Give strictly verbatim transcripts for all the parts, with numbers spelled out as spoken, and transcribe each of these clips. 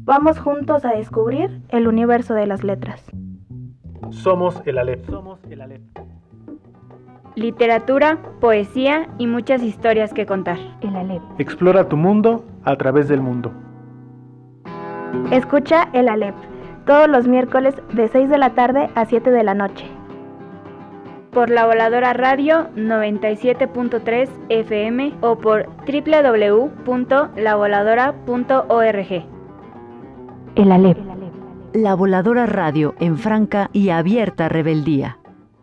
Vamos juntos a descubrir el universo de las letras. Somos el Aleph. Somos el Aleph. Literatura, poesía y muchas historias que contar. El Aleph. Explora tu mundo a través del mundo. Escucha El Aleph todos los miércoles de seis de la tarde a siete de la noche. Por La Voladora Radio noventa y siete punto tres F M o por doble u doble u doble u punto la voladora punto org. El Aleph. La Voladora Radio en franca y abierta rebeldía.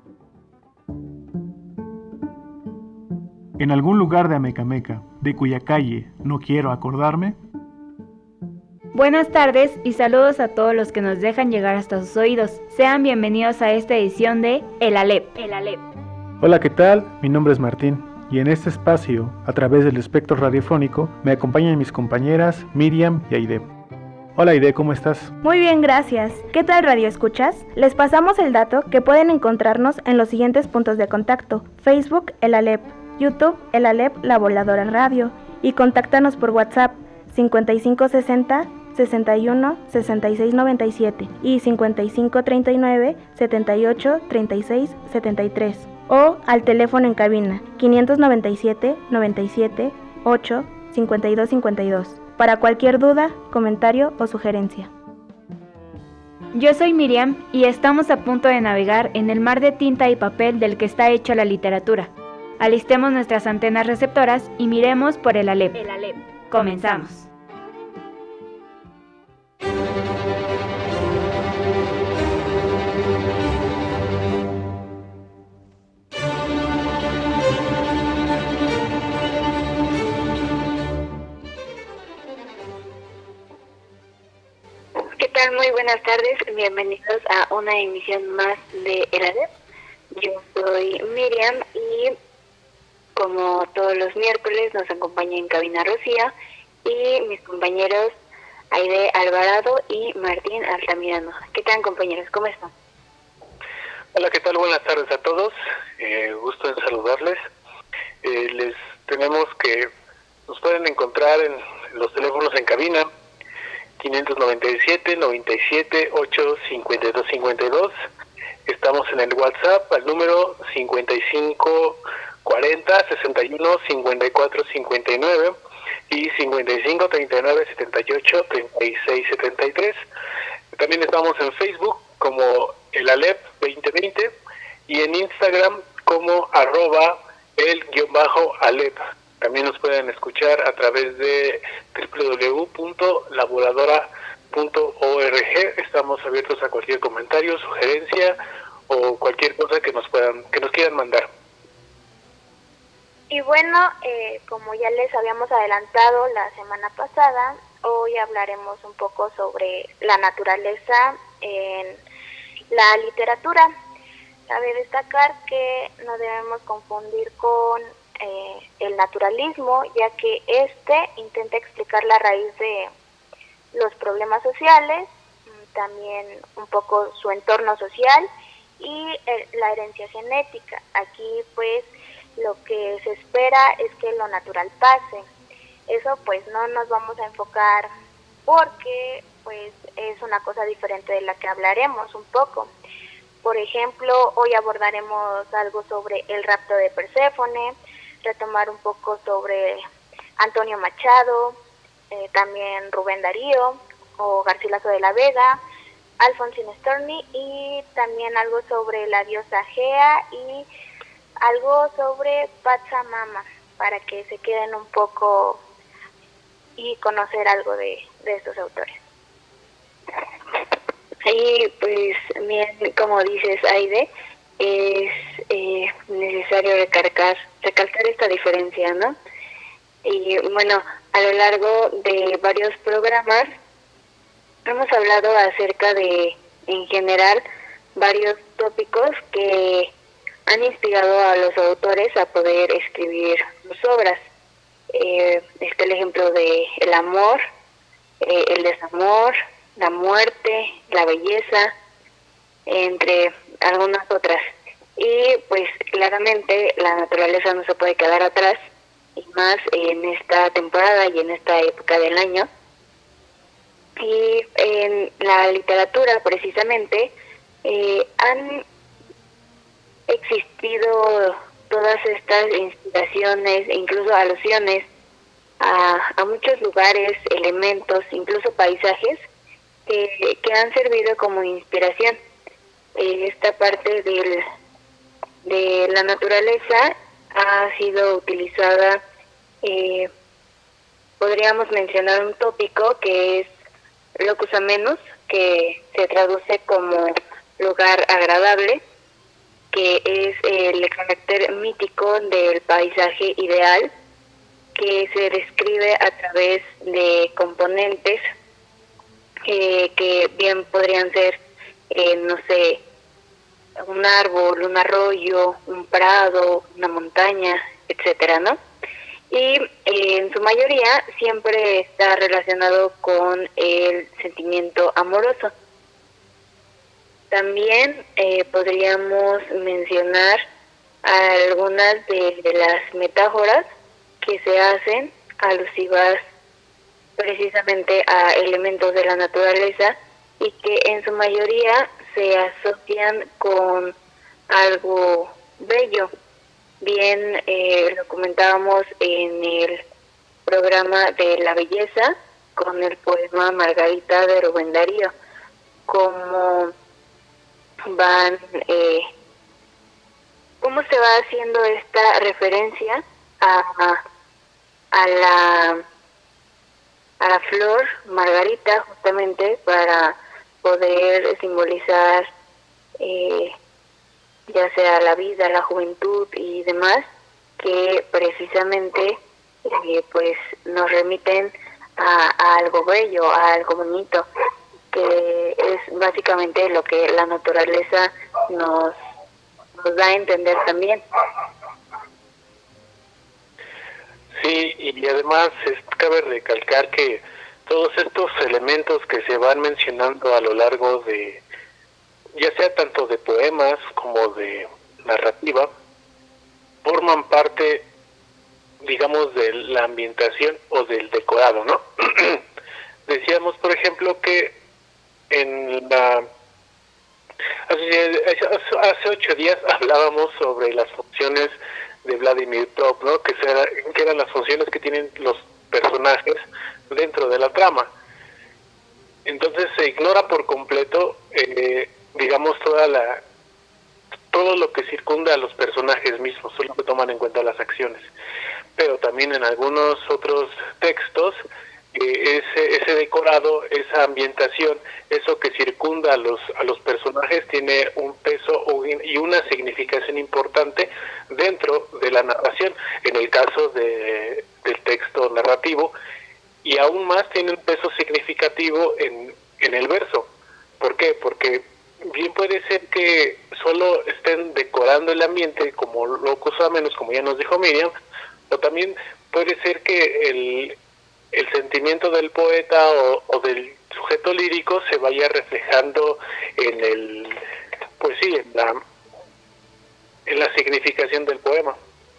En algún lugar de Amecameca, de cuya calle no quiero acordarme. Buenas tardes y saludos a todos los que nos dejan llegar hasta sus oídos. Sean bienvenidos a esta edición de El Aleph. El Aleph. Hola, ¿qué tal? Mi nombre es Martín y en este espacio, a través del espectro radiofónico, me acompañan mis compañeras Miriam y Aide. Hola Aide, ¿cómo estás? Muy bien, gracias. ¿Qué tal, Radio Escuchas? Les pasamos el dato que pueden encontrarnos en los siguientes puntos de contacto: Facebook, El Aleph, YouTube, El Aleph, La Voladora Radio, y contáctanos por WhatsApp cincuenta y cinco sesenta, sesenta y uno, sesenta y seis noventa y siete y cincuenta y cinco treinta y nueve, setenta y ocho, treinta y seis, setenta y tres, o al teléfono en cabina quinientos noventa y siete, noventa y siete, ocho, cincuenta y dos cincuenta y dos para cualquier duda, comentario o sugerencia. Yo soy Miriam y estamos a punto de navegar en el mar de tinta y papel del que está hecha la literatura. Alistemos nuestras antenas receptoras y miremos por El Aleph. El Aleph. Comenzamos. ¿Qué tal? Muy buenas tardes, bienvenidos a una emisión más de El Aleph. Yo soy Miriam y como todos los miércoles nos acompaña en cabina Rocía y mis compañeros Aide Alvarado y Martín Altamirano. ¿Qué tal, compañeros? ¿Cómo están? Hola, ¿qué tal? Buenas tardes a todos. Eh, gusto en saludarles. Eh, les tenemos que nos pueden encontrar en los teléfonos en cabina quinientos noventa y siete, noventa y siete, ocho, cincuenta y dos cincuenta y dos. Estamos en el WhatsApp al número cincuenta y cinco cuarenta, sesenta y uno, cincuenta y cuatro cincuenta y nueve y cincuenta y cinco treinta y nueve, setenta y ocho, treinta y seis setenta y tres. También estamos en Facebook como El Aleph veinte veinte y en Instagram como arroba el guión bajo Aleph. También nos pueden escuchar a través de doble u doble u doble u punto la voladora punto org. Estamos abiertos a cualquier comentario, sugerencia o cualquier cosa que nos puedan, que nos quieran mandar. Y bueno, eh, como ya les habíamos adelantado la semana pasada, hoy hablaremos un poco sobre la naturaleza en la literatura. Cabe destacar que no debemos confundir con eh, el naturalismo, ya que este intenta explicar la raíz de los problemas sociales, también un poco su entorno social y eh, la herencia genética. Aquí pues lo que se espera es que lo natural pase. Eso pues no nos vamos a enfocar porque pues es una cosa diferente de la que hablaremos un poco. Por ejemplo, hoy abordaremos algo sobre el rapto de Perséfone, retomar un poco sobre Antonio Machado, eh, también Rubén Darío o Garcilaso de la Vega, Alfonsín Storni y también algo sobre la diosa Gea y algo sobre Pachamama para que se queden un poco y conocer algo de, de estos autores. Y pues bien, como dices Aide, es eh, necesario recalcar, recalcar esta diferencia, ¿no? Y bueno, a lo largo de varios programas hemos hablado acerca de, en general, varios tópicos que han inspirado a los autores a poder escribir sus obras. Eh, está el ejemplo de el amor, eh, el desamor, la muerte, la belleza, entre algunas otras. Y pues claramente la naturaleza no se puede quedar atrás, y más en esta temporada y en esta época del año, Y en la literatura, precisamente, eh, han existido todas estas inspiraciones e incluso alusiones a, a muchos lugares, elementos, incluso paisajes que, que han servido como inspiración. Eh, esta parte del, de la naturaleza ha sido utilizada, eh, podríamos mencionar un tópico que es locus amenus, que se traduce como lugar agradable, que es el carácter mítico del paisaje ideal, que se describe a través de componentes eh, que bien podrían ser, eh, no sé, un árbol, un arroyo, un prado, una montaña, etcétera, ¿no? Y eh, en su mayoría siempre está relacionado con el sentimiento amoroso. También eh, podríamos mencionar algunas de, de las metáforas que se hacen alusivas precisamente a elementos de la naturaleza y que en su mayoría se asocian con algo bello. Bien, eh, lo comentábamos en el programa de la belleza con el poema Margarita de Rubén Darío, como van, eh, cómo se va haciendo esta referencia a, a la a la flor margarita, justamente para poder simbolizar eh, ya sea la vida, la juventud y demás, que precisamente eh, pues nos remiten a, a algo bello, a algo bonito, que es básicamente lo que la naturaleza nos, nos da a entender también. Sí, y además es, cabe recalcar que todos estos elementos que se van mencionando a lo largo de, ya sea tanto de poemas como de narrativa, forman parte, digamos, de la ambientación o del decorado, ¿no? Decíamos, por ejemplo, que en la hace, hace ocho días hablábamos sobre las funciones de Vladimir Tov, ¿no? Que, será, que eran las funciones que tienen los personajes dentro de la trama. Entonces se ignora por completo, eh, digamos, toda la todo lo que circunda a los personajes mismos, solo que toman en cuenta las acciones. Pero también en algunos otros textos, eh, ese, ese decorado, esa ambientación, eso que circunda a los a los personajes tiene un peso y una significación importante dentro de la narración, en el caso de, del texto narrativo, y aún más tiene un peso significativo en, en el verso. ¿Por qué? Porque bien puede ser que solo estén decorando el ambiente como locos a menos, como ya nos dijo Miriam, o también puede ser que el, el sentimiento del poeta o, o del sujeto lírico se vaya reflejando en el, pues sí, en la, en la significación del poema.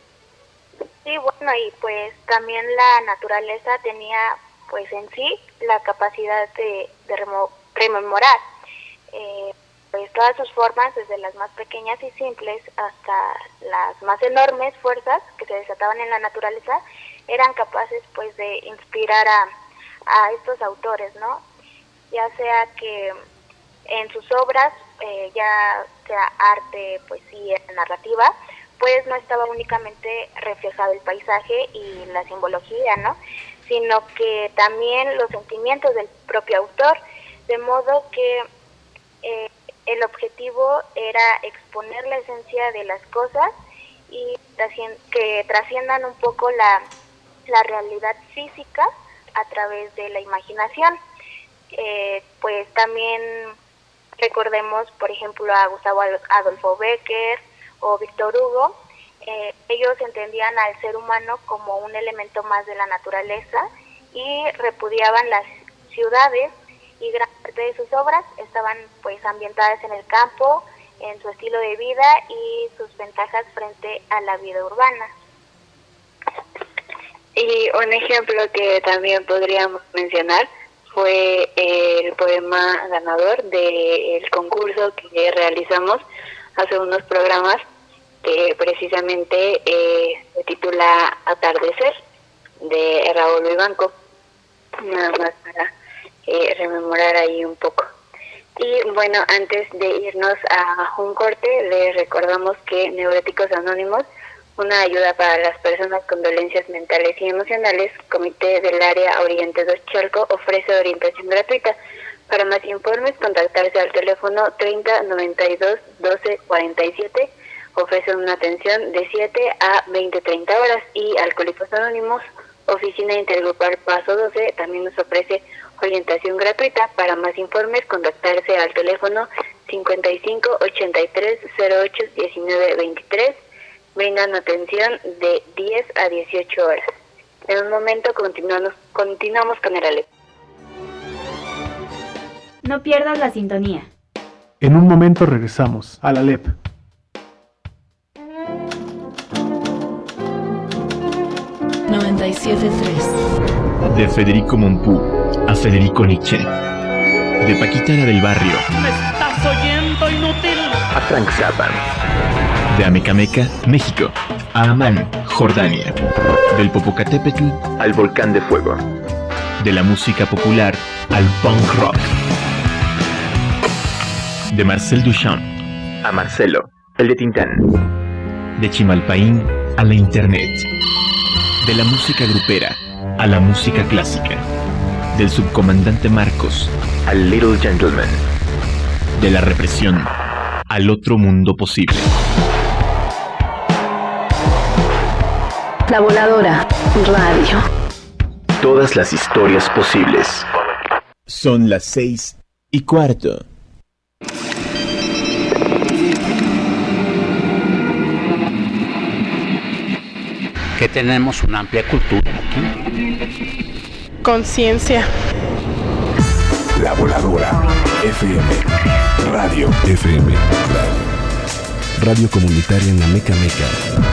Sí, bueno, y pues también la naturaleza tenía pues en sí la capacidad de, de remo, rememorar eh, pues todas sus formas, desde las más pequeñas y simples hasta las más enormes fuerzas que se desataban en la naturaleza, eran capaces pues de inspirar a, a estos autores, ¿no? Ya sea que en sus obras, eh, ya sea arte, poesía, narrativa, pues no estaba únicamente reflejado el paisaje y la simbología, ¿no? Sino que también los sentimientos del propio autor, de modo que eh, el objetivo era exponer la esencia de las cosas y que trasciendan un poco la, la realidad física a través de la imaginación. Eh, pues también recordemos, por ejemplo, a Gustavo Adolfo Bécquer o Víctor Hugo. Eh, ellos entendían al ser humano como un elemento más de la naturaleza y repudiaban las ciudades, y gran parte de sus obras estaban pues ambientadas en el campo, en su estilo de vida y sus ventajas frente a la vida urbana. Y un ejemplo que también podríamos mencionar fue el poema ganador del concurso que realizamos hace unos programas, que precisamente eh, se titula Atardecer, de Raúl Vivanco, nada más para eh, rememorar ahí un poco. Y bueno, antes de irnos a un corte, les recordamos que Neuróticos Anónimos, una ayuda para las personas con dolencias mentales y emocionales, Comité del Área Oriente dos Chalco, ofrece orientación gratuita. Para más informes, contactarse al teléfono treinta noventa y dos doce cuarenta y siete. Ofrecen una atención de siete a veinte treinta horas. Y Alcohólicos Anónimos, Oficina Intergrupal Paso doce, también nos ofrece orientación gratuita. Para más informes, contactarse al teléfono cincuenta y cinco ochenta y tres cero ocho diecinueve veintitrés. Brindan atención de diez a dieciocho horas. En un momento continuamos, continuamos con el Alep. No pierdas la sintonía. En un momento regresamos al Alep. noventa y siete tres. De Federico Mompou a Federico Nietzsche. De Paquitana del Barrio. ¿Me estás oyendo, inútil? A Frank Zappa. De Amecameca, México, a Amán, Jordania. Del Popocatépetl al Volcán de Fuego. De la música popular al punk rock. De Marcel Duchamp a Marcelo, el de Tintán. De Chimalpaín a la internet. De la música grupera a la música clásica. Del subcomandante Marcos al Little Gentleman. De la represión al otro mundo posible. La Voladora Radio. Todas las historias posibles. Son las seis y cuarto. Que tenemos una amplia cultura aquí. Conciencia. La Voladora F M. Radio F M. Radio. Radio comunitaria en Amecameca,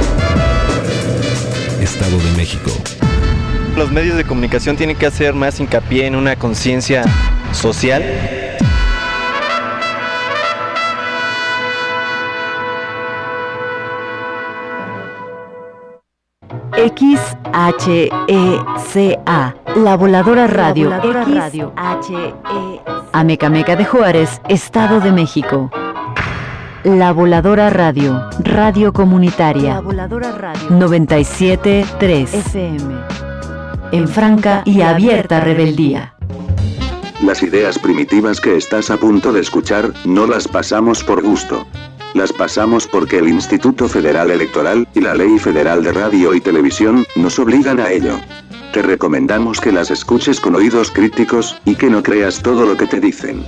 Estado de México. Los medios de comunicación tienen que hacer más hincapié en una conciencia social. X H E C A, La Voladora Radio. La Voladora Radio. H E Amecameca de Juárez, Estado de México. La Voladora Radio, radio comunitaria. La Voladora Radio. noventa y siete punto tres F M. En franca y abierta rebeldía. Las ideas primitivas que estás a punto de escuchar, no las pasamos por gusto. Las pasamos porque el Instituto Federal Electoral y la Ley Federal de Radio y Televisión nos obligan a ello. Te recomendamos que las escuches con oídos críticos y que no creas todo lo que te dicen.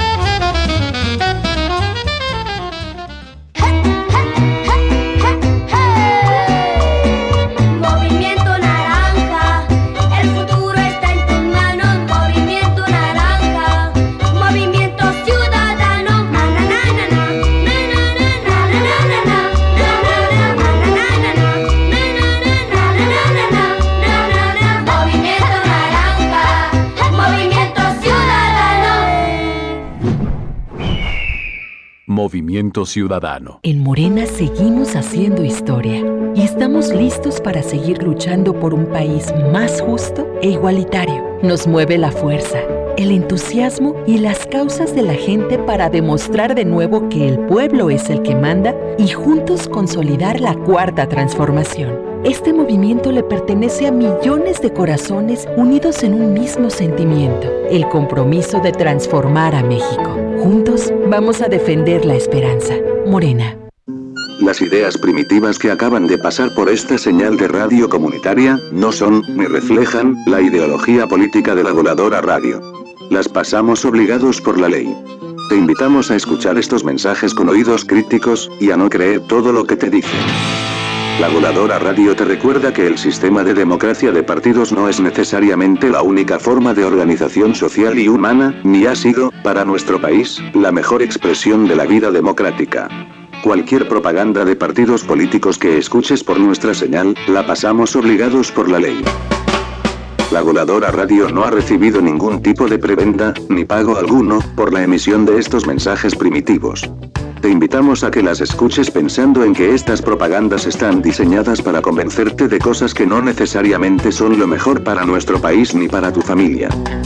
Movimiento Ciudadano. En Morena seguimos haciendo historia y estamos listos para seguir luchando por un país más justo e igualitario. Nos mueve la fuerza, el entusiasmo y las causas de la gente para demostrar de nuevo que el pueblo es el que manda y juntos consolidar la cuarta transformación. Este movimiento le pertenece a millones de corazones unidos en un mismo sentimiento, el compromiso de transformar a México. Juntos vamos a defender la esperanza. Morena. Las ideas primitivas que acaban de pasar por esta señal de radio comunitaria no son ni reflejan la ideología política de la Voladora Radio. Las pasamos obligados por la ley. Te invitamos a escuchar estos mensajes con oídos críticos y a no creer todo lo que te dicen. La Voladora Radio te recuerda que el sistema de democracia de partidos no es necesariamente la única forma de organización social y humana, ni ha sido, para nuestro país, la mejor expresión de la vida democrática. Cualquier propaganda de partidos políticos que escuches por nuestra señal, la pasamos obligados por la ley. La Voladora Radio no ha recibido ningún tipo de preventa, ni pago alguno, por la emisión de estos mensajes primitivos. Te invitamos a que las escuches pensando en que estas propagandas están diseñadas para convencerte de cosas que no necesariamente son lo mejor para nuestro país ni para tu familia.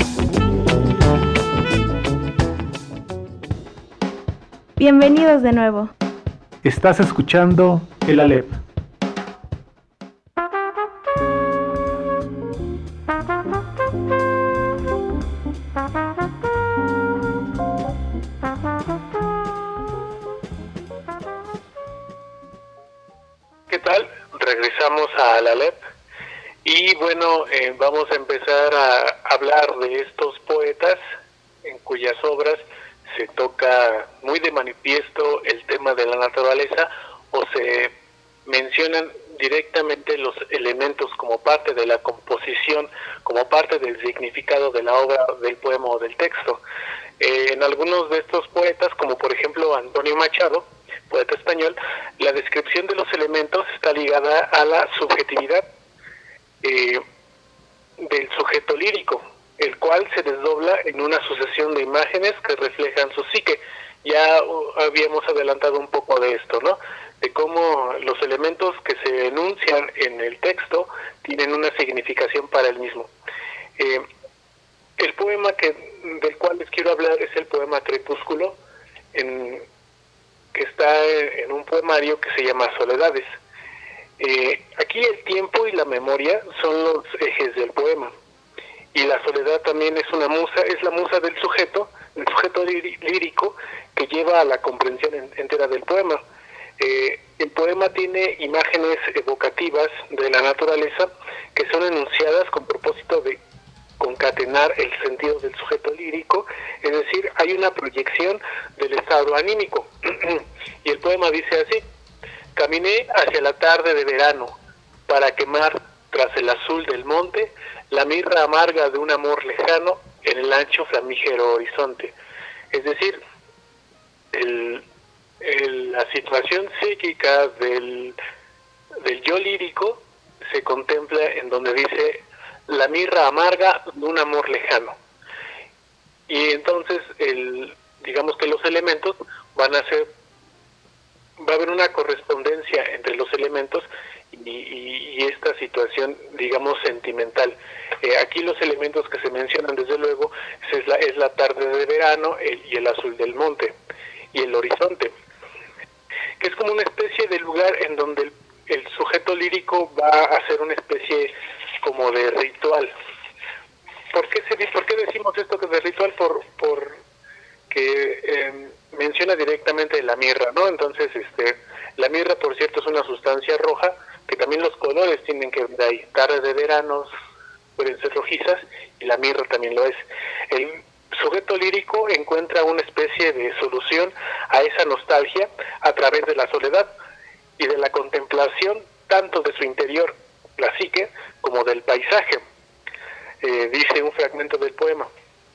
Bienvenidos de nuevo. Estás escuchando el Alep. ¿Qué tal? Regresamos a la Alep y bueno, eh, vamos a empezar a hablar de estos poetas en cuyas obras se toca muy de manifiesto el tema de la naturaleza o se mencionan directamente los elementos como parte de la composición, como parte del significado de la obra, del poema o del texto. Eh, en algunos de estos poetas, como por ejemplo Antonio Machado, poeta español, la descripción de los elementos está ligada a la subjetividad eh, del sujeto lírico, el cual se desdobla en una sucesión de imágenes que reflejan su psique. Ya uh, habíamos adelantado un poco de esto, ¿no? De cómo los elementos que se enuncian en el texto tienen una significación para el mismo. Eh, el poema que del cual les quiero hablar es el poema Crepúsculo, en, que está en un poemario que se llama Soledades. Eh, aquí el tiempo y la memoria son los ejes del poema. Y la soledad también es una musa, es la musa del sujeto, el sujeto lírico que lleva a la comprensión entera del poema. Eh, el poema tiene imágenes evocativas de la naturaleza que son enunciadas con propósito de concatenar el sentido del sujeto lírico, es decir, hay una proyección del estado anímico. Y el poema dice así: caminé hacia la tarde de verano para quemar tras el azul del monte la mirra amarga de un amor lejano en el ancho flamígero horizonte. Es decir, el, el, la situación psíquica del, del yo lírico se contempla en donde dice la mirra amarga de un amor lejano. Y entonces, el, digamos que los elementos van a ser, va a haber una correspondencia entre los elementos y, y, y esta situación, digamos, sentimental. Eh, aquí los elementos que se mencionan, desde luego, es la, es la tarde de verano el, y el azul del monte y el horizonte, que es como una especie de lugar en donde el, el sujeto lírico va a hacer una especie como de ritual. ¿Por qué, se, por qué decimos esto que es de ritual? Por, por que eh, menciona directamente la mirra, ¿no? Entonces, este, la mirra, por cierto, es una sustancia roja, que también los colores tienen que ver ahí. Tardes de verano pueden ser rojizas y la mirra también lo es. El sujeto lírico encuentra una especie de solución a esa nostalgia a través de la soledad y de la contemplación tanto de su interior, la psique, como del paisaje. Eh, dice un fragmento del poema: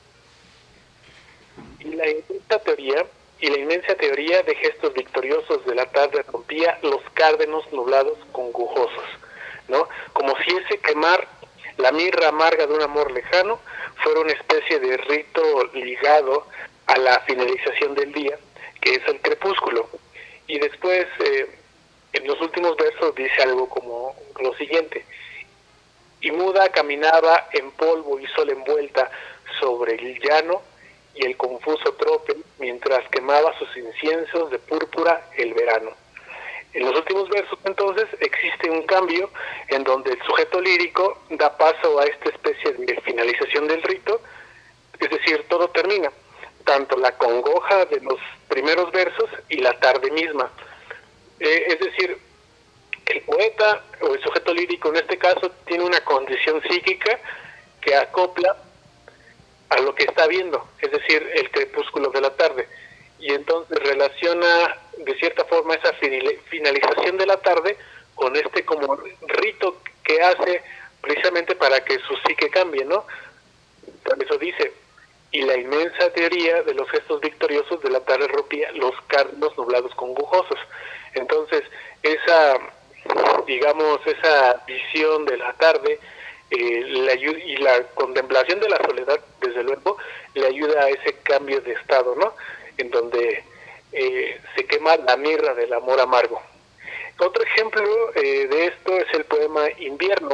y la inmensa teoría y la inmensa teoría de gestos victoriosos de la tarde rompía los cárdenos nublados congojosos, ¿no? Como si ese quemar la mirra amarga de un amor lejano fuera una especie de rito ligado a la finalización del día, que es el crepúsculo. Y después, eh, en los últimos versos dice algo como lo siguiente: y muda caminaba en polvo y sol envuelta sobre el llano y el confuso tropel, mientras quemaba sus inciensos de púrpura el verano. En los últimos versos, entonces, existe un cambio en donde el sujeto lírico da paso a esta especie de finalización del rito, es decir, todo termina, tanto la congoja de los primeros versos y la tarde misma. Eh, es decir, el poeta o el sujeto lírico en este caso tiene una condición psíquica que acopla a lo que está viendo, es decir, el crepúsculo de la tarde, y entonces relaciona de cierta forma esa finalización de la tarde con este como rito que hace precisamente para que su psique cambie, ¿no? Por eso dice: y la inmensa teoría de los gestos victoriosos de la tarde rompía los cárdenos nublados congojosos. Entonces, esa, digamos, esa visión de la tarde eh, le ayuda, y la contemplación de la soledad, desde luego, le ayuda a ese cambio de estado, ¿no? En donde eh, se quema la mirra del amor amargo. Otro ejemplo eh, de esto es el poema Invierno,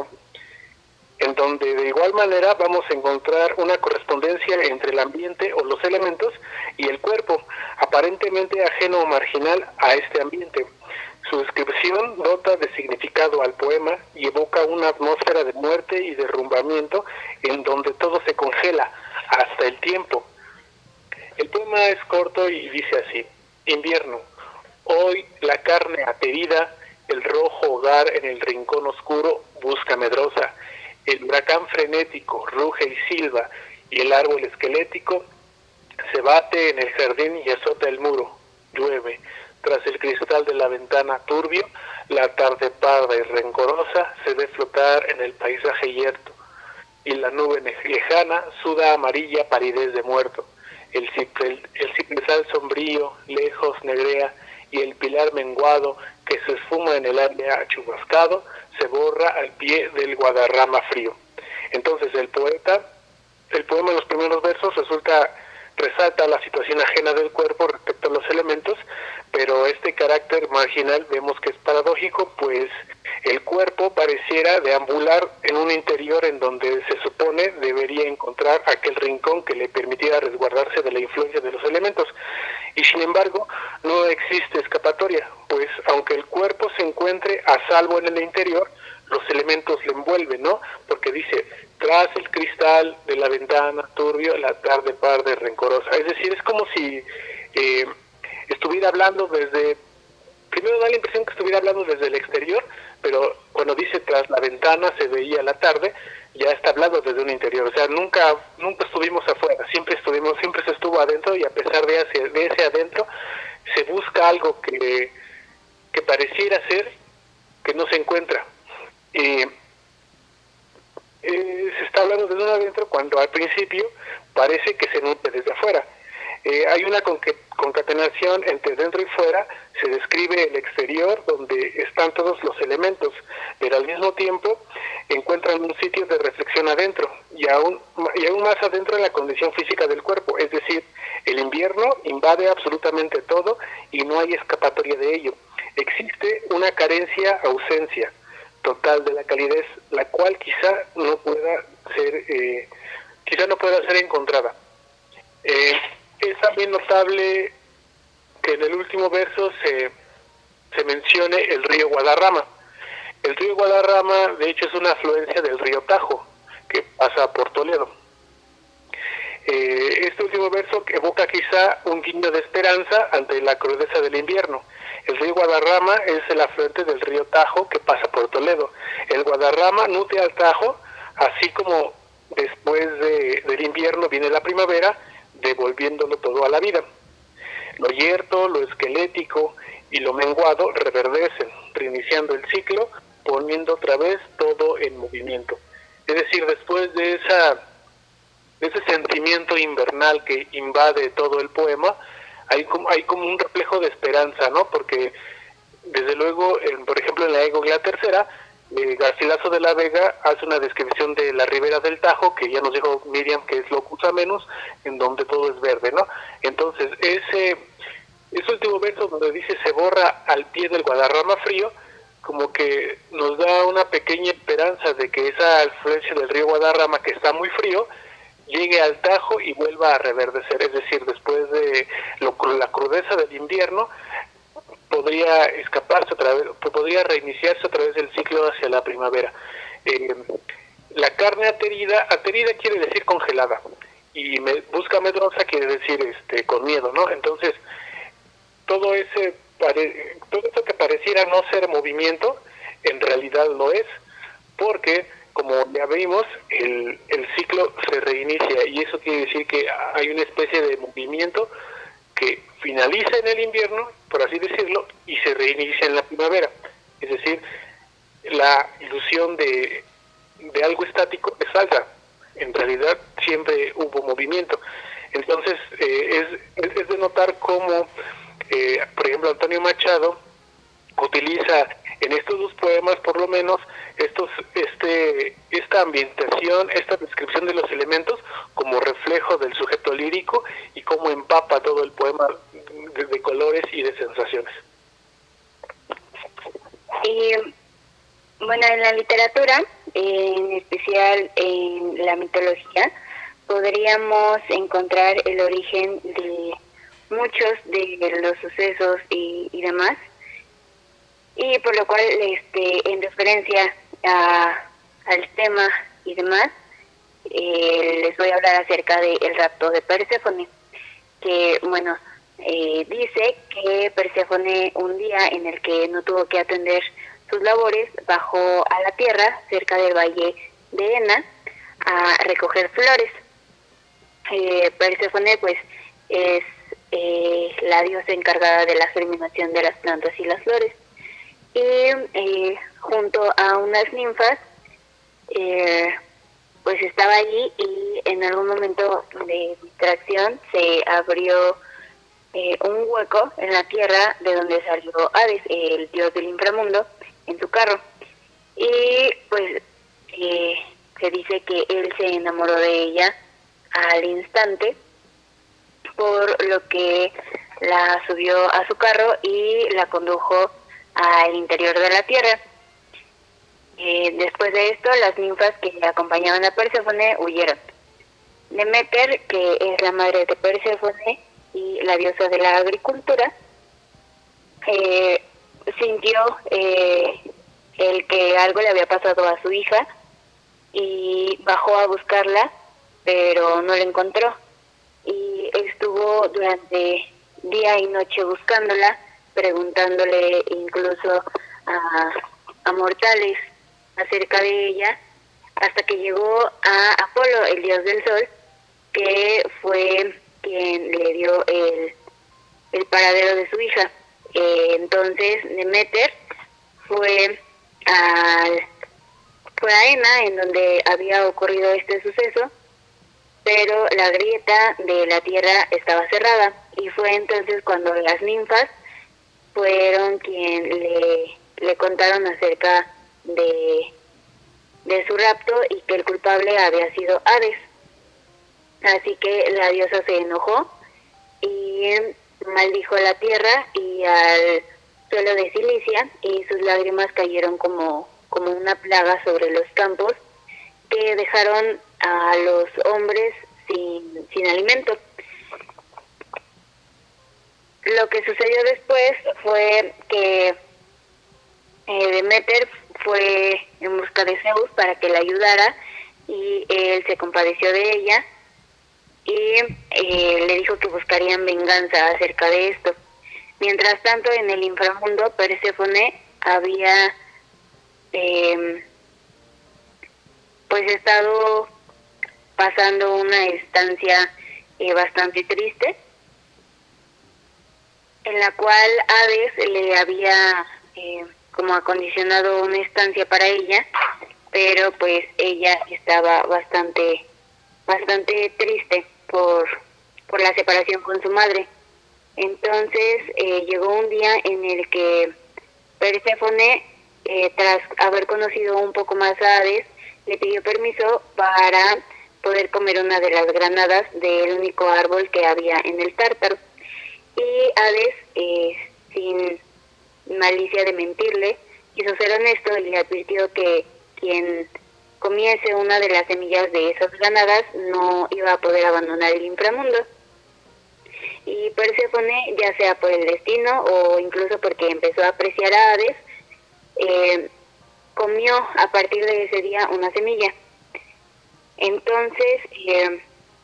en donde de igual manera vamos a encontrar una correspondencia entre el ambiente o los elementos y el cuerpo, aparentemente ajeno o marginal a este ambiente. Su descripción dota de significado al poema y evoca una atmósfera de muerte y derrumbamiento en donde todo se congela, hasta el tiempo. El poema es corto y dice así: Invierno. Hoy la carne aterida, el rojo hogar en el rincón oscuro busca medrosa. El huracán frenético ruge y silba, y el árbol esquelético se bate en el jardín y azota el muro. Llueve. Tras el cristal de la ventana turbio, la tarde parda y rencorosa se ve flotar en el paisaje yerto, y la nube lejana suda amarilla palidez de muerto. El, cipre, el cipresal sombrío lejos negrea, y el pilar menguado que se esfuma en el aire achubascado se borra al pie del Guadarrama frío. Entonces el poeta, el poema en los primeros versos resulta, resalta la situación ajena del cuerpo respecto a los elementos, pero este carácter marginal vemos que es paradójico, pues el cuerpo pareciera deambular en un interior en donde se supone debería encontrar aquel rincón que le permitiera resguardarse de la influencia de los elementos. Y sin embargo, no existe escapatoria, pues aunque el cuerpo se encuentre a salvo en el interior, los elementos le envuelven, ¿no? Porque dice, tras el cristal de la ventana turbio, la tarde parda y rencorosa. Es decir, es como si eh, estuviera hablando desde, primero da la impresión que estuviera hablando desde el exterior, pero cuando dice tras la ventana se veía la tarde, ya está hablando desde un interior. O sea, nunca nunca estuvimos afuera, siempre estuvimos, siempre se estuvo adentro, y a pesar de ese, de ese adentro, se busca algo que, que pareciera ser que no se encuentra. Eh, eh, se está hablando desde un adentro cuando al principio parece que se nutre desde afuera. Eh, hay una concatenación entre dentro y fuera, se describe el exterior donde están todos los elementos, pero al mismo tiempo encuentran un sitio de reflexión adentro, y aún, y aún más adentro en la condición física del cuerpo, es decir, el invierno invade absolutamente todo y no hay escapatoria de ello. Existe una carencia, ausencia total de la calidez, la cual quizá no pueda ser, eh, quizá no pueda ser encontrada. Eh, Es también notable que en el último verso se, se mencione el río Guadarrama. El río Guadarrama, de hecho, es una afluencia del río Tajo, que pasa por Toledo. Eh, este último verso evoca quizá un guiño de esperanza ante la crudeza del invierno. El río Guadarrama es el afluente del río Tajo que pasa por Toledo. El Guadarrama nutre al Tajo, así como después de, del invierno viene la primavera, devolviéndolo todo a la vida. Lo yerto, lo esquelético y lo menguado reverdecen, reiniciando el ciclo, poniendo otra vez todo en movimiento. Es decir, después de esa de ese sentimiento invernal que invade todo el poema, hay como, hay como un reflejo de esperanza, ¿no? Porque desde luego, en, por ejemplo, en la Égloga tercera, Eh, Garcilaso de la Vega hace una descripción de la ribera del Tajo, que ya nos dijo Miriam que es locus amenus, en donde todo es verde, ¿no? Entonces, ese, ese último verso donde dice se borra al pie del Guadarrama frío, como que nos da una pequeña esperanza de que esa afluencia del río Guadarrama, que está muy frío, llegue al Tajo y vuelva a reverdecer. Es decir, después de lo, la crudeza del invierno, podría escaparse otra vez, podría reiniciarse a través del ciclo hacia la primavera. Eh, la carne aterida, aterida quiere decir congelada, y me, busca medrosa quiere decir este con miedo, ¿no? Entonces, todo ese pare, todo eso que pareciera no ser movimiento, en realidad lo es, porque como ya vimos, el, el ciclo se reinicia, y eso quiere decir que hay una especie de movimiento que finaliza en el invierno, por así decirlo, y se reinicia en la primavera. Es decir, la ilusión de, de algo estático es falsa. En realidad siempre hubo movimiento. Entonces, eh, es, es de notar cómo, eh, por ejemplo, Antonio Machado utiliza en estos dos poemas, por lo menos, estos, este, esta ambientación, esta descripción de los elementos como reflejo del sujeto lírico y cómo empapa todo el poema de, de colores y de sensaciones. Y bueno, en la literatura, en especial en la mitología, podríamos encontrar el origen de muchos de los sucesos y, y demás, y por lo cual, este, en referencia a, al tema y demás, eh, les voy a hablar acerca del rapto de Perséfone, que, bueno, eh, dice que Perséfone, un día en el que no tuvo que atender sus labores, bajó a la tierra, cerca del valle de Enna, a recoger flores. Eh, Perséfone, pues, es eh, la diosa encargada de la germinación de las plantas y las flores. Y eh, junto a unas ninfas, eh, pues estaba allí, y en algún momento de distracción se abrió eh, un hueco en la tierra de donde salió Hades, el dios del inframundo, en su carro. Y pues eh, se dice que él se enamoró de ella al instante, por lo que la subió a su carro y la condujo al interior de la tierra. Eh, después de esto, las ninfas que acompañaban a Perséfone huyeron. Deméter, que es la madre de Perséfone y la diosa de la agricultura, eh, sintió eh, el que algo le había pasado a su hija y bajó a buscarla, pero no la encontró, y estuvo durante día y noche buscándola, preguntándole incluso a, a mortales acerca de ella, hasta que llegó a Apolo, el dios del sol, que fue quien le dio el, el paradero de su hija. Eh, entonces Deméter fue al fue a Enna, en donde había ocurrido este suceso, pero la grieta de la tierra estaba cerrada, y fue entonces cuando las ninfas fueron quien le, le contaron acerca de, de su rapto, y que el culpable había sido Hades. Así que la diosa se enojó y maldijo la tierra y al suelo de Cilicia, y sus lágrimas cayeron como, como una plaga sobre los campos, que dejaron a los hombres sin, sin alimento. Lo que sucedió después fue que eh, Deméter fue en busca de Zeus para que la ayudara, y él se compadeció de ella y eh, le dijo que buscarían venganza acerca de esto. Mientras tanto, en el inframundo, Perséfone había eh, pues estado pasando una estancia eh, bastante triste, en la cual Hades le había eh, como acondicionado una estancia para ella, pero pues ella estaba bastante bastante triste por por la separación con su madre. Entonces eh, llegó un día en el que Perséfone, eh, tras haber conocido un poco más a Hades, le pidió permiso para poder comer una de las granadas del único árbol que había en el Tártaro. Y Hades, eh, sin malicia de mentirle, quiso ser honesto y le advirtió que quien comiese una de las semillas de esas granadas no iba a poder abandonar el inframundo. Y Perséfone, ya sea por el destino o incluso porque empezó a apreciar a Hades, eh, comió a partir de ese día una semilla. Entonces eh,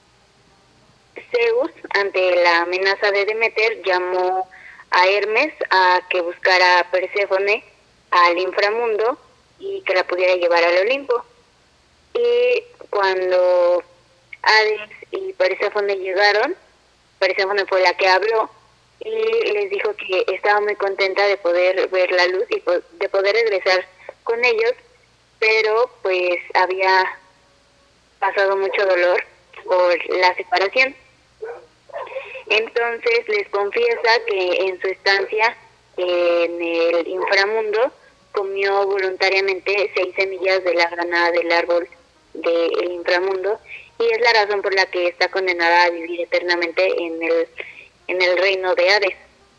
Zeus, ante la amenaza de Deméter, llamó a Hermes a que buscara a Perséfone al inframundo y que la pudiera llevar al Olimpo. Y cuando Hades y Perséfone llegaron, Perséfone fue la que habló y les dijo que estaba muy contenta de poder ver la luz y de poder regresar con ellos, pero pues había pasado mucho dolor por la separación. Entonces les confiesa que en su estancia en el inframundo comió voluntariamente seis semillas de la granada del árbol del inframundo, y es la razón por la que está condenada a vivir eternamente en el en el reino de Hades.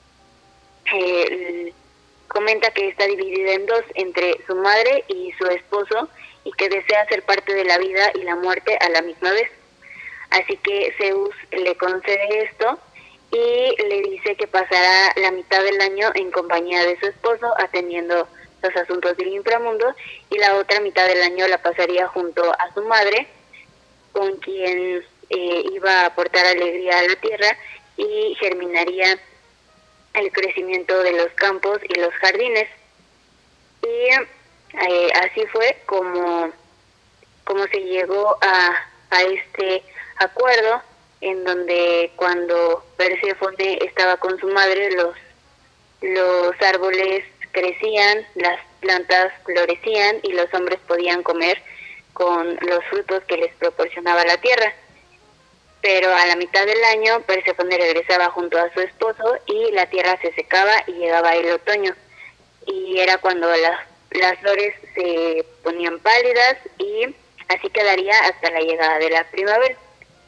Eh, comenta que está dividida en dos, entre su madre y su esposo, y que desea ser parte de la vida y la muerte a la misma vez. Así que Zeus le concede esto y le dice que pasará la mitad del año en compañía de su esposo atendiendo los asuntos del inframundo, y la otra mitad del año la pasaría junto a su madre, con quien eh, iba a aportar alegría a la tierra y germinaría el crecimiento de los campos y los jardines. Y eh, así fue como, como se llegó a, a este acuerdo, en donde cuando Perséfone estaba con su madre, los, los árboles crecían, las plantas florecían y los hombres podían comer con los frutos que les proporcionaba la tierra. Pero a la mitad del año Perséfone regresaba junto a su esposo y la tierra se secaba y llegaba el otoño, y era cuando las, las flores se ponían pálidas, y así quedaría hasta la llegada de la primavera.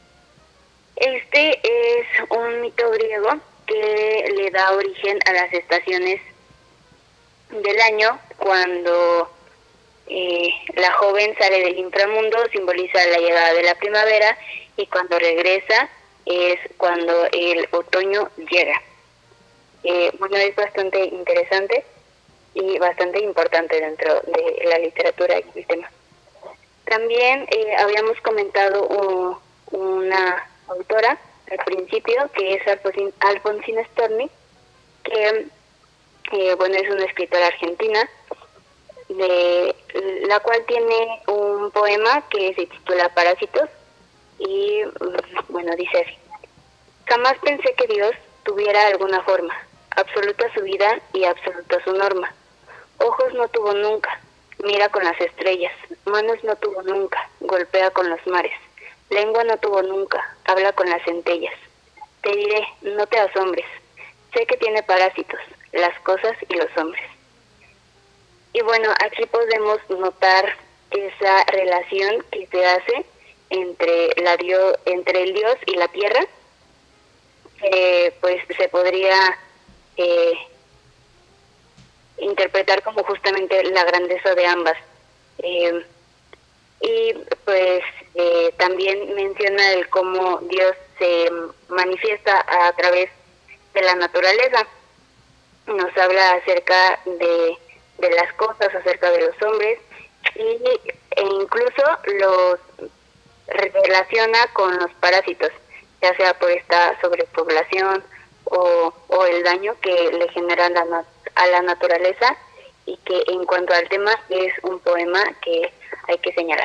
Este es un mito griego que le da origen a las estaciones del año. Cuando eh, la joven sale del inframundo, simboliza la llegada de la primavera, y cuando regresa es cuando el otoño llega. Eh, bueno, es bastante interesante y bastante importante dentro de la literatura y el tema. También eh, habíamos comentado uh, una autora al principio, que es Alfonsina, Alfonsina Storni, que eh, bueno, es una escritora argentina, de la cual tiene un poema que se titula Parásitos, y bueno, dice así: jamás pensé que Dios tuviera alguna forma, absoluta su vida y absoluta su norma. Ojos no tuvo nunca, mira con las estrellas. Manos no tuvo nunca, golpea con los mares. Lengua no tuvo nunca, habla con las centellas. Te diré, no te asombres, sé que tiene parásitos, las cosas y los hombres. Y bueno, aquí podemos notar esa relación que se hace entre la dio, entre el Dios y la tierra. Eh, pues se podría eh, interpretar como justamente la grandeza de ambas. Eh, y pues eh, también menciona el cómo Dios se manifiesta a través de la naturaleza. Nos habla acerca de, de las cosas, acerca de los hombres, y, e incluso los relaciona con los parásitos, ya sea por esta sobrepoblación o, o el daño que le generan la, a la naturaleza, y que en cuanto al tema es un poema que hay que señalar.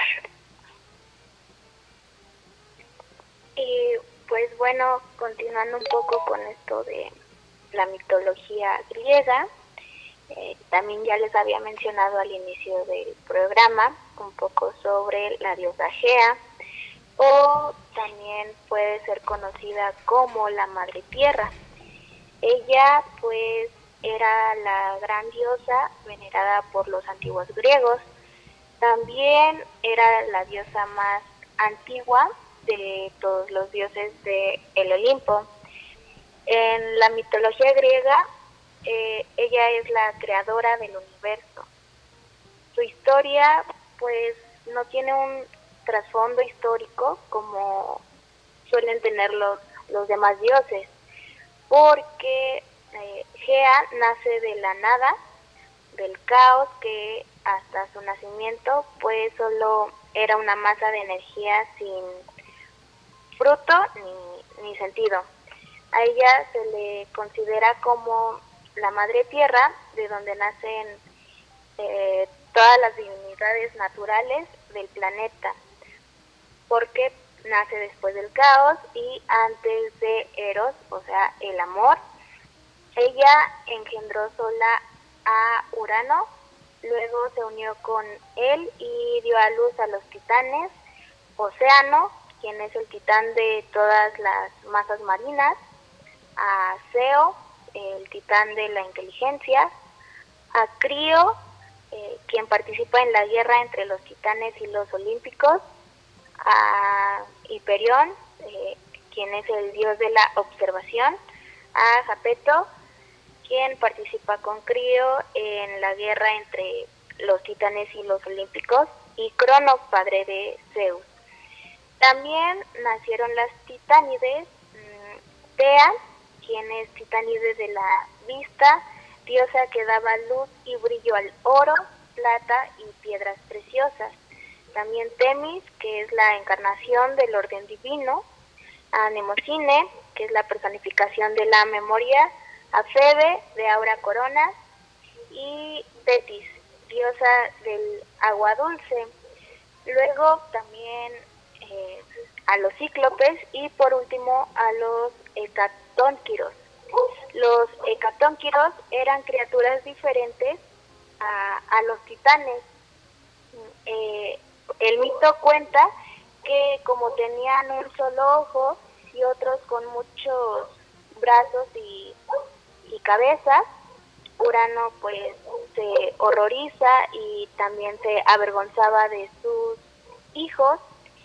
Y pues bueno, continuando un poco con esto de la mitología griega, eh, también ya les había mencionado al inicio del programa un poco sobre la diosa Gea, o también puede ser conocida como la Madre Tierra. Ella pues era la gran diosa venerada por los antiguos griegos. También era la diosa más antigua de todos los dioses de el Olimpo. En la mitología griega, eh, ella es la creadora del universo. Su historia pues no tiene un trasfondo histórico como suelen tener los, los demás dioses, porque eh, Gea nace de la nada, del caos, que hasta su nacimiento pues solo era una masa de energía sin fruto ni, ni sentido. A ella se le considera como la Madre Tierra, de donde nacen eh, todas las divinidades naturales del planeta, porque nace después del caos y antes de Eros, o sea, el amor. Ella engendró sola a Urano, luego se unió con él y dio a luz a los titanes, Océano, quien es el titán de todas las masas marinas, a Ceo, el titán de la inteligencia, a Crío, eh, quien participa en la guerra entre los titanes y los olímpicos, a Hiperión, eh, quien es el dios de la observación, a Japeto, quien participa con Crío en la guerra entre los titanes y los olímpicos, y Cronos, padre de Zeus. También nacieron las titánides, mmm, Tea, quien es titánide de la vista, diosa que daba luz y brillo al oro, plata y piedras preciosas. También Temis, que es la encarnación del orden divino, a Mnemosine, que es la personificación de la memoria, a Febe, de Aura Corona, y Tetis, diosa del agua dulce. Luego también eh, a los cíclopes y por último a los hecatónquiros. Los hecatónquiros eran criaturas diferentes a, a los titanes. Eh, el mito cuenta que como tenían un solo ojo y otros con muchos brazos y, y cabezas, Urano pues se horroriza y también se avergonzaba de sus hijos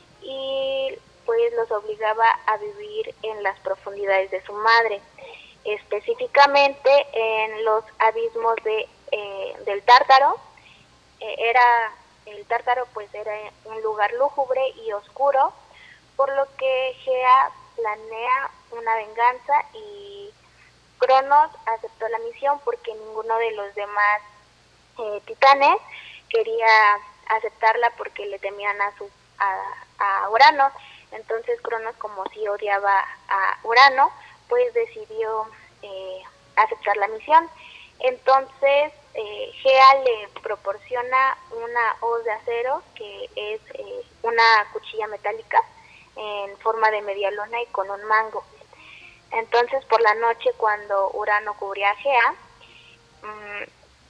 y pues los obligaba a vivir en las profundidades de su madre, específicamente en los abismos de eh, del Tártaro. Eh, era el Tártaro pues era un lugar lúgubre y oscuro, por lo que Gea planea una venganza y Cronos aceptó la misión porque ninguno de los demás eh, titanes quería aceptarla porque le temían a su a, a Urano. Entonces Cronos, como sí odiaba a Urano, pues decidió eh, aceptar la misión. Entonces eh, Gea le proporciona una hoz de acero, que es eh, una cuchilla metálica en forma de media luna y con un mango. Entonces por la noche, cuando Urano cubría a Gea, mmm,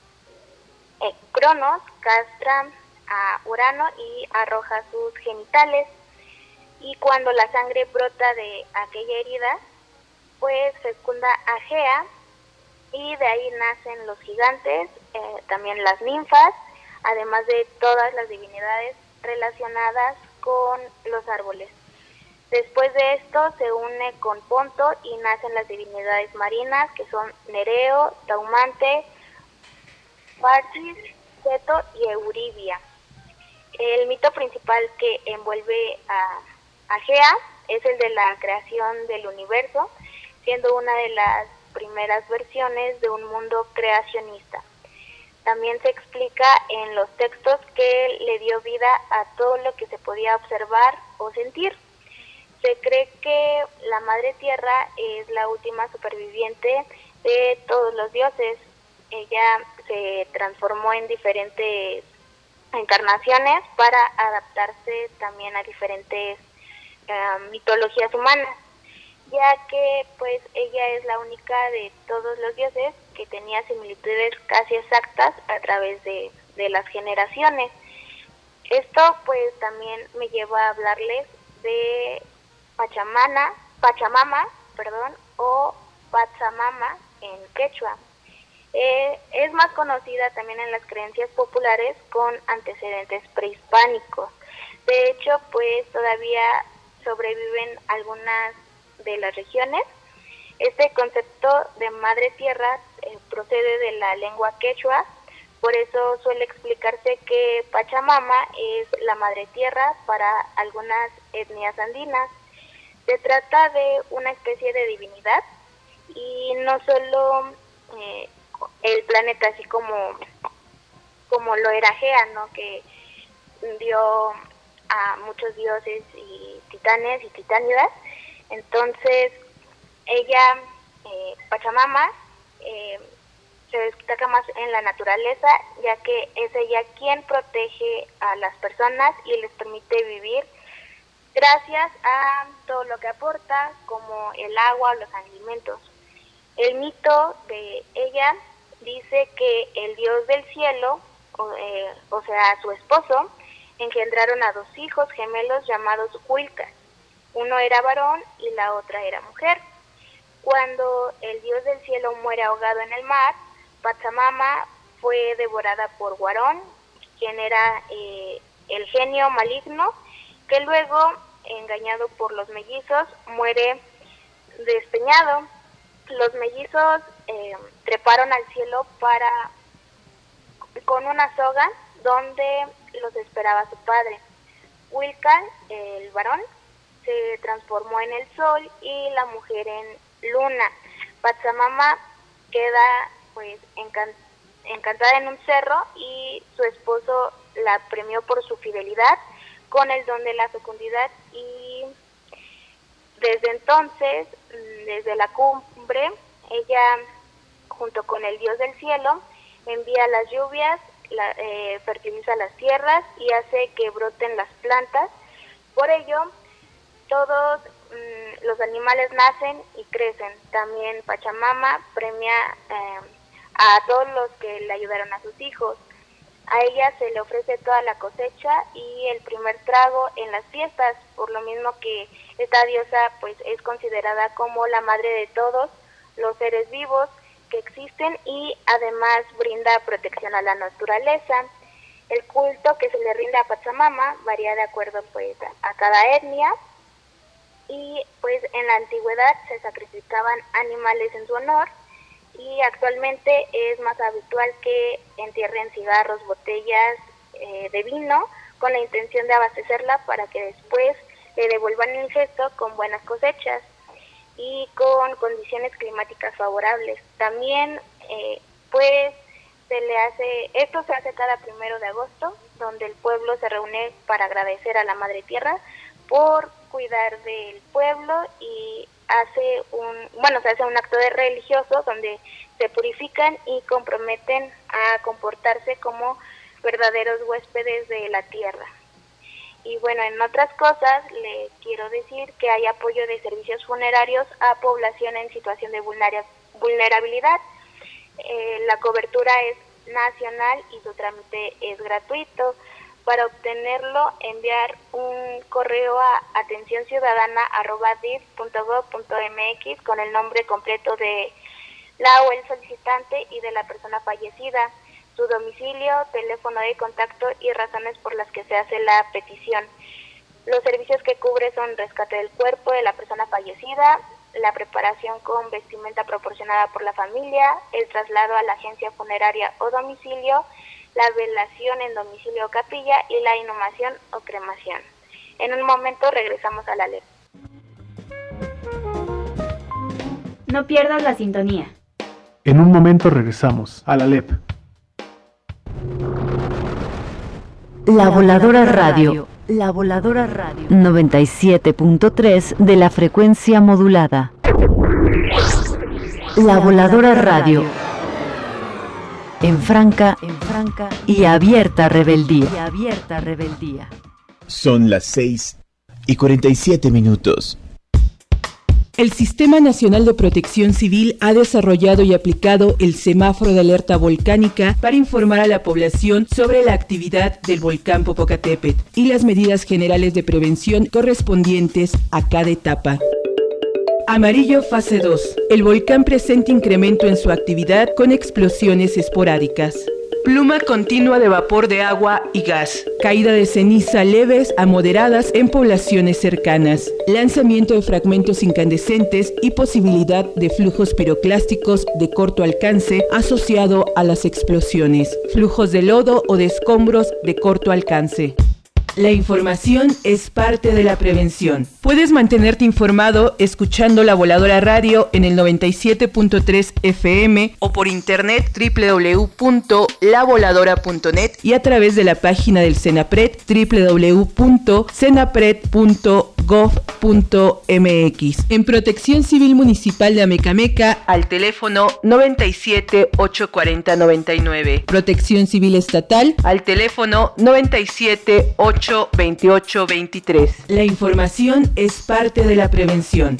eh, Cronos castra a Urano y arroja sus genitales, y cuando la sangre brota de aquella herida, pues fecunda a Gea, y de ahí nacen los gigantes, eh, también las ninfas, además de todas las divinidades relacionadas con los árboles. Después de esto se une con Ponto y nacen las divinidades marinas, que son Nereo, Taumante, Partis, Ceto y Euribia. El mito principal que envuelve a, a Gea es el de la creación del universo, siendo una de las primeras versiones de un mundo creacionista. También se explica en los textos que le dio vida a todo lo que se podía observar o sentir. Se cree que la Madre Tierra es la última superviviente de todos los dioses. Ella se transformó en diferentes encarnaciones para adaptarse también a diferentes uh, mitologías humanas, ya que pues ella es la única de todos los dioses que tenía similitudes casi exactas a través de, de las generaciones. Esto pues también me lleva a hablarles de Pachamama, Pachamama, perdón, o Pachamama en quechua. Eh, es más conocida también en las creencias populares con antecedentes prehispánicos. De hecho, pues todavía sobreviven algunas de las regiones. Este concepto de Madre Tierra eh, procede de la lengua quechua, por eso suele explicarse que Pachamama es la Madre Tierra para algunas etnias andinas. Se trata de una especie de divinidad y no solo eh, el planeta, así como, como lo era Gea, ¿no? Que dio a muchos dioses y titanes y titánidas. Entonces ella, eh, Pachamama, eh, se destaca más en la naturaleza, ya que es ella quien protege a las personas y les permite vivir gracias a todo lo que aporta, como el agua o los alimentos. El mito de ella dice que el dios del cielo, o, eh, o sea, su esposo, engendraron a dos hijos gemelos llamados Huilcas. Uno era varón y la otra era mujer. Cuando el dios del cielo muere ahogado en el mar, Pachamama fue devorada por Huarón, quien era eh, el genio maligno, que luego, engañado por los mellizos, muere despeñado. Los mellizos eh, treparon al cielo para con una soga donde los esperaba su padre. Wilcan, el varón, se transformó en el sol y la mujer en luna. Pachamama queda pues encan- encantada en un cerro y su esposo la premió por su fidelidad con el don de la fecundidad, y desde entonces, desde la cumbre, ella junto con el dios del cielo envía las lluvias, la, eh, fertiliza las tierras y hace que broten las plantas. Por ello, todos mmm, los animales nacen y crecen. También Pachamama premia eh, a todos los que le ayudaron a sus hijos. A ella se le ofrece toda la cosecha y el primer trago en las fiestas, por lo mismo que esta diosa pues es considerada como la madre de todos los seres vivos que existen, y además brinda protección a la naturaleza. El culto que se le rinde a Pachamama varía de acuerdo pues a cada etnia, y pues en la antigüedad se sacrificaban animales en su honor, y actualmente es más habitual que entierren cigarros, botellas eh, de vino con la intención de abastecerla para que después le devuelvan el gesto con buenas cosechas y con condiciones climáticas favorables. También eh, pues se le hace, esto se hace cada primero de agosto, donde el pueblo se reúne para agradecer a la Madre Tierra por cuidar del pueblo, y hace un, bueno, se hace un acto de religioso donde se purifican y comprometen a comportarse como verdaderos huéspedes de la tierra. Y bueno, en otras cosas, le quiero decir que hay apoyo de servicios funerarios a población en situación de vulnera- vulnerabilidad. Eh, la cobertura es nacional y su trámite es gratuito. Para obtenerlo, enviar un correo a atención ciudadana arroba dif punto gob punto mx con el nombre completo de la o el solicitante y de la persona fallecida, su domicilio, teléfono de contacto y razones por las que se hace la petición. Los servicios que cubre son rescate del cuerpo de la persona fallecida, la preparación con vestimenta proporcionada por la familia, el traslado a la agencia funeraria o domicilio, la velación en domicilio o capilla y la inhumación o cremación. En un momento regresamos a la L E P. No pierdas la sintonía. En un momento regresamos a la L E P. La Voladora Radio. La Voladora Radio. noventa y siete punto tres de la frecuencia modulada. La Voladora Radio. En franca, en franca y abierta rebeldía. Y abierta rebeldía. Son las seis y cuarenta y siete minutos. El Sistema Nacional de Protección Civil ha desarrollado y aplicado el semáforo de alerta volcánica para informar a la población sobre la actividad del volcán Popocatépetl y las medidas generales de prevención correspondientes a cada etapa. Amarillo fase dos. El volcán presenta incremento en su actividad con explosiones esporádicas. Pluma continua de vapor de agua y gas. Caída de ceniza leves a moderadas en poblaciones cercanas. Lanzamiento de fragmentos incandescentes y posibilidad de flujos piroclásticos de corto alcance asociado a las explosiones. Flujos de lodo o de escombros de corto alcance. La información es parte de la prevención. Puedes mantenerte informado escuchando La Voladora Radio en el noventa y siete punto tres F M o por internet doble u doble u doble u punto la voladora punto net y a través de la página del CENAPRED doble u doble u doble u punto cenapred punto gob punto m x. En Protección Civil Municipal de Amecameca al teléfono noventa y siete, ochocientos cuarenta, noventa y nueve. Protección Civil Estatal al teléfono noventa y siete, ochocientos veintiocho, veintitrés. La información es parte de la prevención.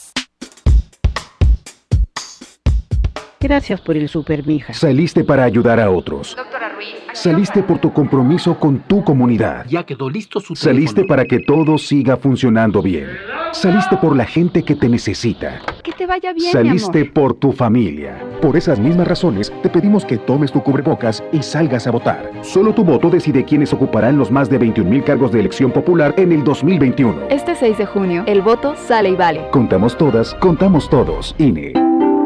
Gracias por el super, mija. Saliste para ayudar a otros. Doctora Ruiz. Saliste por tu compromiso con tu comunidad. Ya quedó listo su Saliste teléfono. para que todo siga funcionando bien. Saliste por la gente que te necesita. Que te vaya bien, Saliste mi amor. por tu familia. Por esas mismas razones, te pedimos que tomes tu cubrebocas y salgas a votar. Solo tu voto decide quiénes ocuparán los más de veintiún mil cargos de elección popular en el dos mil veintiuno. Este seis de junio, el voto sale y vale. Contamos todas, contamos todos. I N E.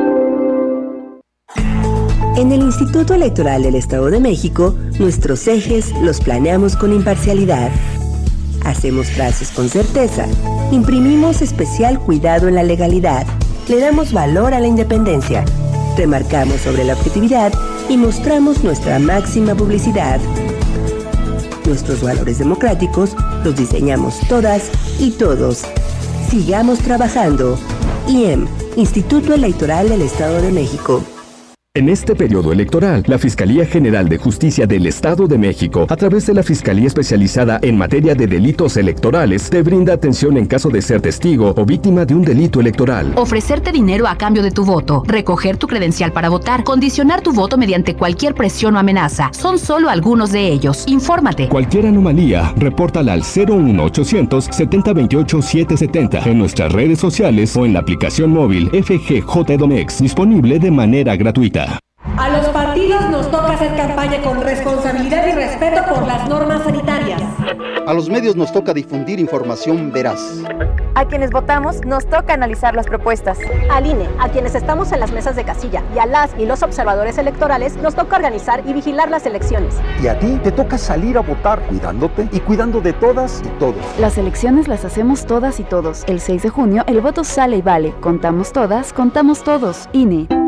En el Instituto Electoral del Estado de México, nuestros ejes los planeamos con imparcialidad. Hacemos trazos con certeza. Imprimimos especial cuidado en la legalidad. Le damos valor a la independencia. Remarcamos sobre la objetividad y mostramos nuestra máxima publicidad. Nuestros valores democráticos los diseñamos todas y todos. Sigamos trabajando. I E M, Instituto Electoral del Estado de México. En este periodo electoral, la Fiscalía General de Justicia del Estado de México, a través de la Fiscalía Especializada en Materia de Delitos Electorales, te brinda atención en caso de ser testigo o víctima de un delito electoral. Ofrecerte dinero a cambio de tu voto, recoger tu credencial para votar, condicionar tu voto mediante cualquier presión o amenaza. Son solo algunos de ellos. Infórmate. Cualquier anomalía, repórtala al cero uno ochocientos setenta veintiocho setecientos setenta en nuestras redes sociales o en la aplicación móvil F G J Edomex, disponible de manera gratuita. A los partidos nos toca hacer campaña con responsabilidad y respeto por las normas sanitarias. A los medios nos toca difundir información veraz. A quienes votamos nos toca analizar las propuestas. Al I N E, a quienes estamos en las mesas de casilla, y a las y los observadores electorales nos toca organizar y vigilar las elecciones. Y a ti te toca salir a votar cuidándote y cuidando de todas y todos. Las elecciones las hacemos todas y todos. El seis de junio el voto sale y vale. Contamos todas, contamos todos. I N E.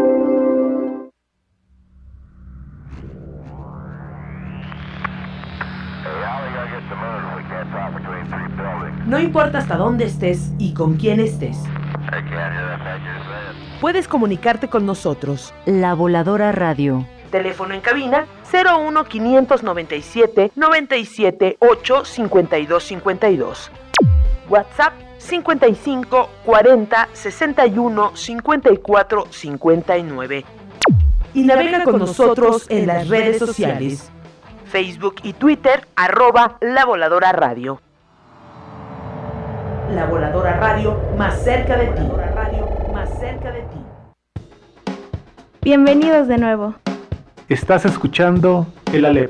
No importa hasta dónde estés y con quién estés. Puedes comunicarte con nosotros. La Voladora Radio. Teléfono en cabina cero uno quinientos noventa y siete noventa y siete ocho cincuenta y dos cincuenta y dos. WhatsApp cincuenta y cinco cuarenta sesenta y uno cincuenta y cuatro cincuenta y nueve. Y navega con nosotros en las redes sociales. Facebook y Twitter, arroba La Voladora Radio. La Voladora Radio, más cerca de ti. La Voladora Radio, más cerca de ti. Bienvenidos de nuevo. Estás escuchando el Alep.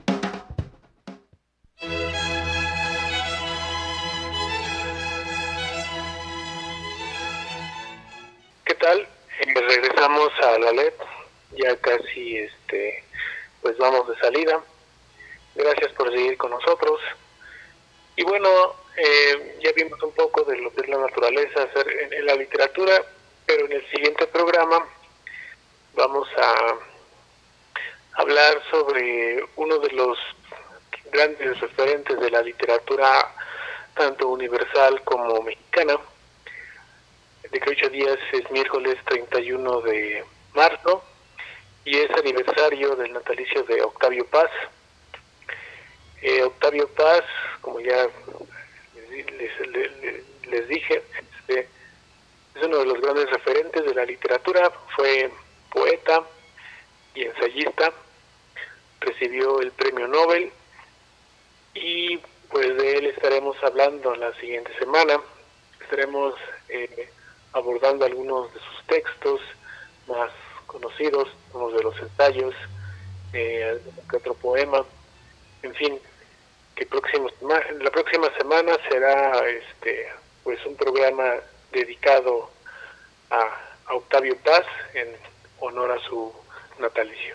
¿Qué tal? Eh, regresamos al Alep, ya casi este, pues vamos de salida. Gracias por seguir con nosotros. Y bueno, eh, ya vimos un poco de lo que es la naturaleza hacer en, en la literatura, pero en el siguiente programa vamos a hablar sobre uno de los grandes referentes de la literatura, tanto universal como mexicana. De que ocho días es miércoles treinta y uno de marzo y es aniversario del natalicio de Octavio Paz. Eh, Octavio Paz, como ya les, les, les dije, este, es uno de los grandes referentes de la literatura. Fue poeta y ensayista, recibió el premio Nobel y pues de él estaremos hablando la siguiente semana. Estaremos eh, abordando algunos de sus textos más conocidos, unos de los ensayos, eh, otro poema. En fin, que próximo, la próxima semana será este pues un programa dedicado a, a Octavio Paz en honor a su natalicio.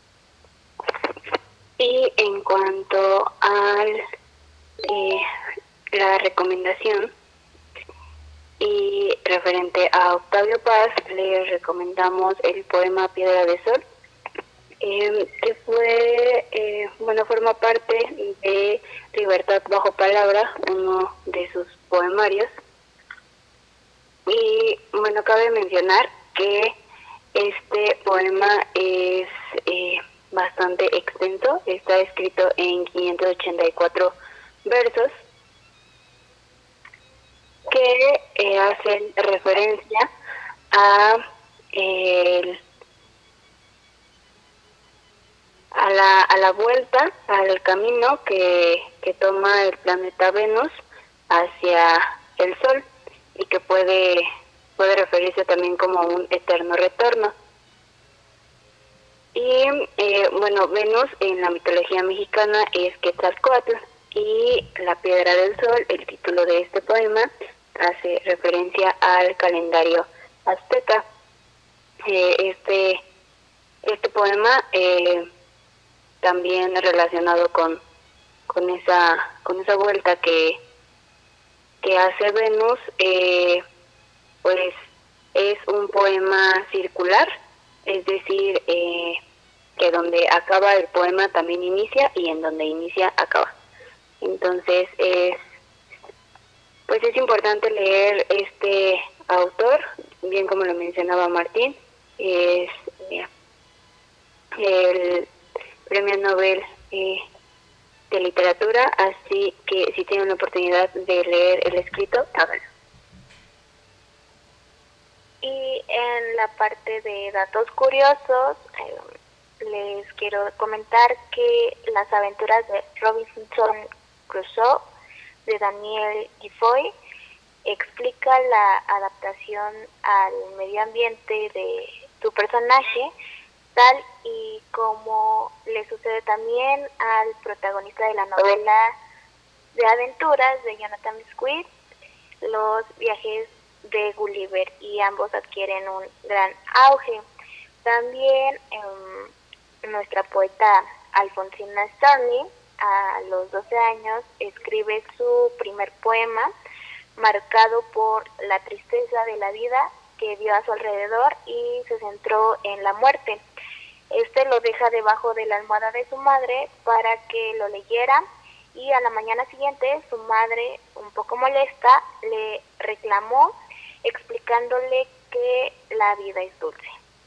Y en cuanto a eh, la recomendación y referente a Octavio Paz, le recomendamos el poema Piedra de Sol, Eh, que fue, eh, bueno, forma parte de Libertad bajo palabra, uno de sus poemarios. Y bueno, cabe mencionar que este poema es eh, bastante extenso, está escrito en quinientos ochenta y cuatro versos que eh, hacen referencia a eh, el a la a la vuelta, al camino que, que toma el planeta Venus hacia el Sol y que puede puede referirse también como un eterno retorno. Y eh, bueno, Venus en la mitología mexicana es Quetzalcóatl, y La Piedra del Sol, el título de este poema, hace referencia al calendario azteca. Eh, este, este poema eh, también relacionado con, con esa con esa vuelta que, que hace Venus, eh, pues es un poema circular, es decir, eh, que donde acaba el poema también inicia, y en donde inicia acaba. Entonces es pues es importante leer este autor, bien como lo mencionaba Martín, es eh, el Premio Nobel eh, de Literatura, así que si tienen la oportunidad de leer el escrito, háganlo. Y en la parte de datos curiosos, eh, les quiero comentar que Las aventuras de Robinson Crusoe, de Daniel Defoe, explica la adaptación al medio ambiente de su personaje, tal y como le sucede también al protagonista de la novela de aventuras de Jonathan Swift, Los viajes de Gulliver, y ambos adquieren un gran auge. También eh, nuestra poeta Alfonsina Storni, a los doce años, escribe su primer poema, marcado por la tristeza de la vida que vio a su alrededor y se centró en la muerte. Este lo deja debajo de la almohada de su madre para que lo leyera, y a la mañana siguiente su madre, un poco molesta, le reclamó explicándole que la vida es dulce.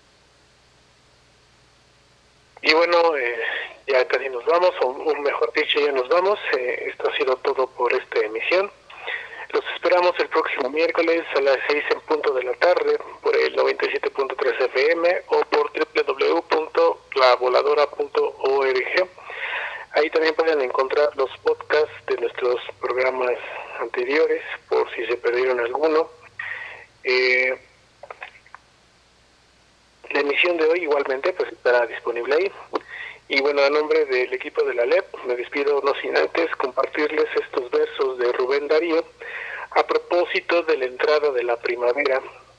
Y bueno, eh, ya casi nos vamos, o, o mejor dicho, ya nos vamos. Eh, esto ha sido todo por esta emisión. Los esperamos el próximo miércoles a las seis en punto de la tarde por el noventa y siete punto tres F M o por doble u doble u doble u punto la voladora punto org. Ahí también pueden encontrar los podcasts de nuestros programas anteriores, por si se perdieron alguno. Eh, la emisión de hoy igualmente pues estará disponible ahí. Y bueno, a nombre del equipo de la L E P me despido, no sin antes compartirles estos versos de Rubén Darío a propósito de la entrada de la primavera.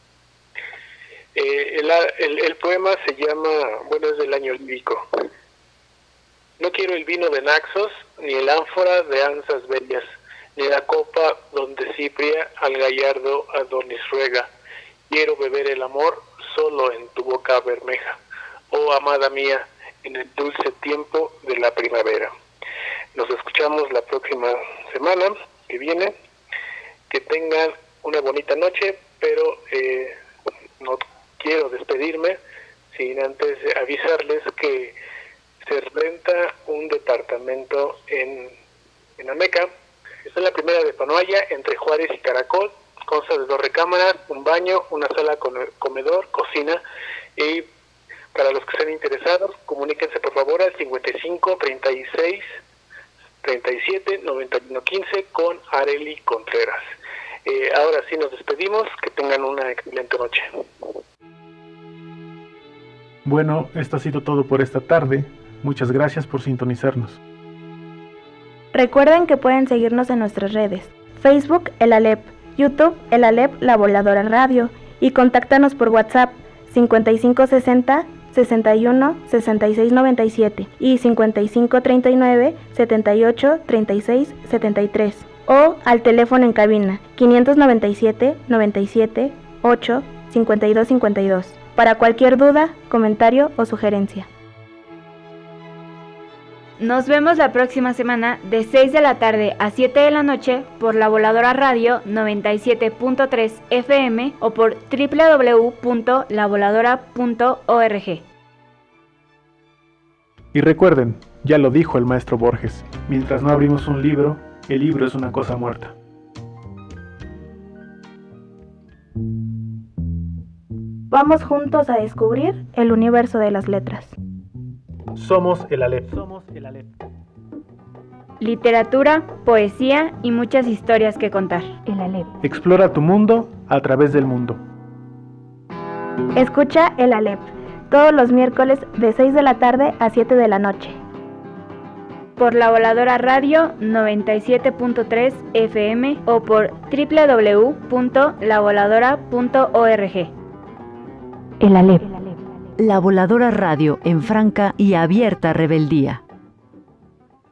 Eh, el, el, el poema se llama, bueno, es del año lírico. No quiero el vino de Naxos, ni el ánfora de anzas bellas, ni la copa donde Cipria al gallardo Adonis ruega. Quiero beber el amor solo en tu boca bermeja, oh amada mía, en el dulce tiempo de la primavera. Nos escuchamos la próxima semana que viene. Que tengan una bonita noche, pero eh, no quiero despedirme sin antes avisarles que se renta un departamento en, en Ameca. Es la primera de Panoaya, entre Juárez y Caracol. Consta de dos recámaras, un baño, una sala con comedor, cocina. Y para los que estén interesados, comuníquense por favor al cincuenta y cinco, treinta y seis, treinta y siete, noventa y uno, quince con Areli Contreras. Eh, ahora sí nos despedimos, que tengan una excelente noche. Bueno, esto ha sido todo por esta tarde. Muchas gracias por sintonizarnos. Recuerden que pueden seguirnos en nuestras redes: Facebook, el A L E P, YouTube, el A L E P La Voladora Radio, y contáctanos por WhatsApp cincuenta y cinco sesenta, sesenta y uno, sesenta y seis noventa y siete y cincuenta y cinco treinta y nueve, setenta y ocho, treinta y seis, setenta y tres, o al teléfono en cabina quinientos noventa y siete, noventa y siete, ocho, cincuenta y dos cincuenta y dos para cualquier duda, comentario o sugerencia. Nos vemos la próxima semana de seis de la tarde a siete de la noche por La Voladora Radio noventa y siete punto tres F M o por doble u doble u doble u punto la voladora punto org. Y recuerden, ya lo dijo el maestro Borges, mientras no abrimos un libro, el libro es una cosa muerta. Vamos juntos a descubrir el universo de las letras. Somos el A L E P. Somos el A L E P. Literatura, poesía y muchas historias que contar. El A L E P. Explora tu mundo a través del mundo. Escucha el Alep todos los miércoles de seis de la tarde a siete de la noche. Por La Voladora Radio noventa y siete punto tres F M o por doble u doble u doble u punto la voladora punto org. El Alep. La Voladora Radio en franca y abierta rebeldía.